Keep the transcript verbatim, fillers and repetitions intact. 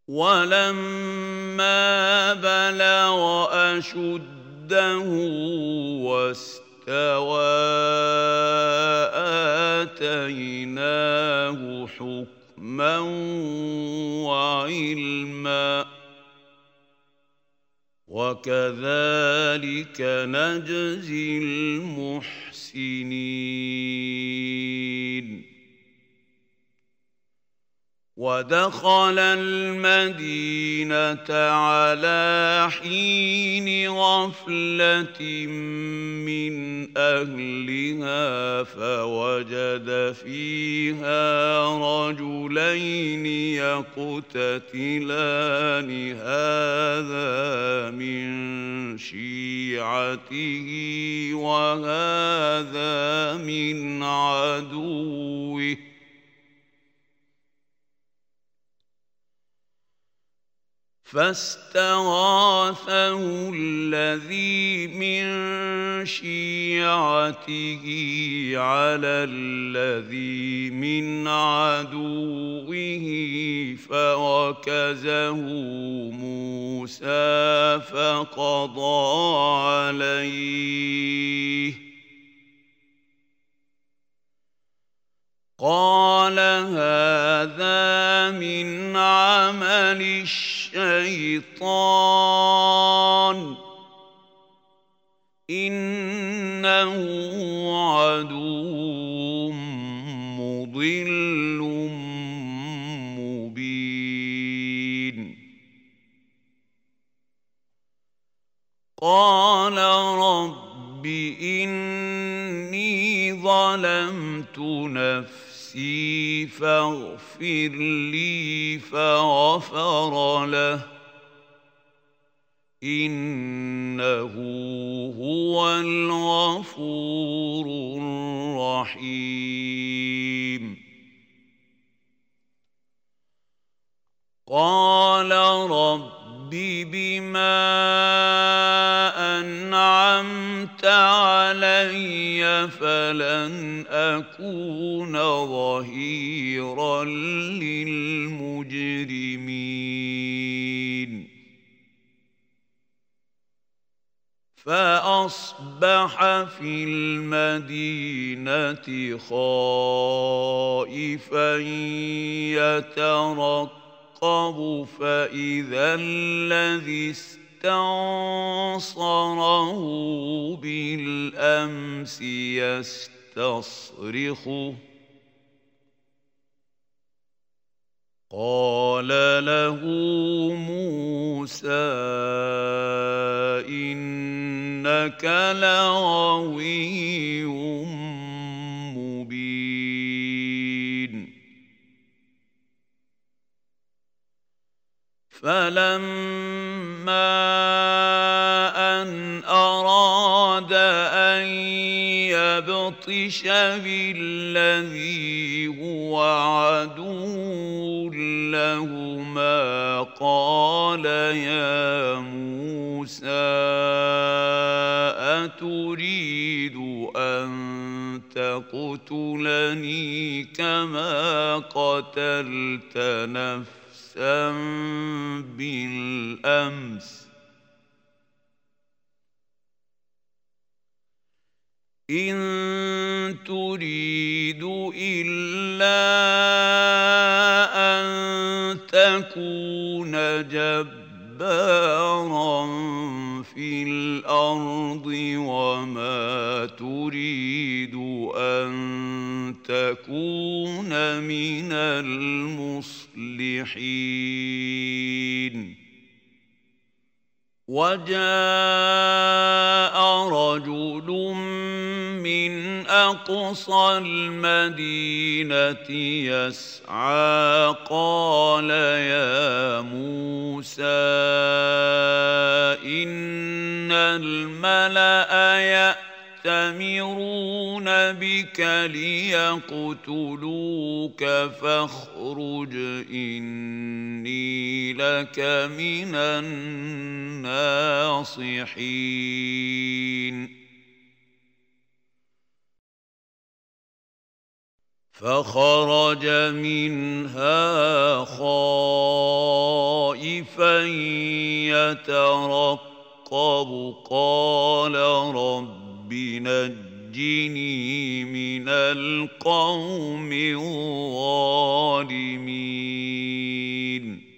ولما بلغ أشده واستوى آتيناه حكما وعلما وكذلك نجزي المحسنين. ودخل المدينة على حين غفلة من أهلها فوجد فيها رجلين يقتتلان هذا من شيعته وهذا من عدوه فاستغاثه الذي من شيعته على الذي من عدوه فوكزه موسى فقضى عليه قال هذا من عمل الشيطان إنه عدو مضل مبين. قال رب إني ظلمت نفسي فاغفر لي فغفر له إنه هو الغفور الرحيم. قال رب بما أنعمت علي فلن أكون ظهيرا للمجرمين. فأصبح في المدينة خائفا يترقب فإذا الذي استنصره بالأمس يستصرخه قال له موسى إنك لغوي مبين. فلما أن أراد أن يبطش بالذي هو عدو لهما قال يا موسى أتريد أن تقتلني كما قتلت نفسا بالأمس إن تريد إلا أن تكون جبارا في الأرض وما تريد أن تكون من المصلحين. وجاء رجل من أقصى المدينة يسعى قال يا موسى إن الملأ يأتمرون بك ليقتلوك فاخرج إني لك من الناصحين. فخرج منها خائفا خوفا يترقب قال رب نجني من القوم الظالمين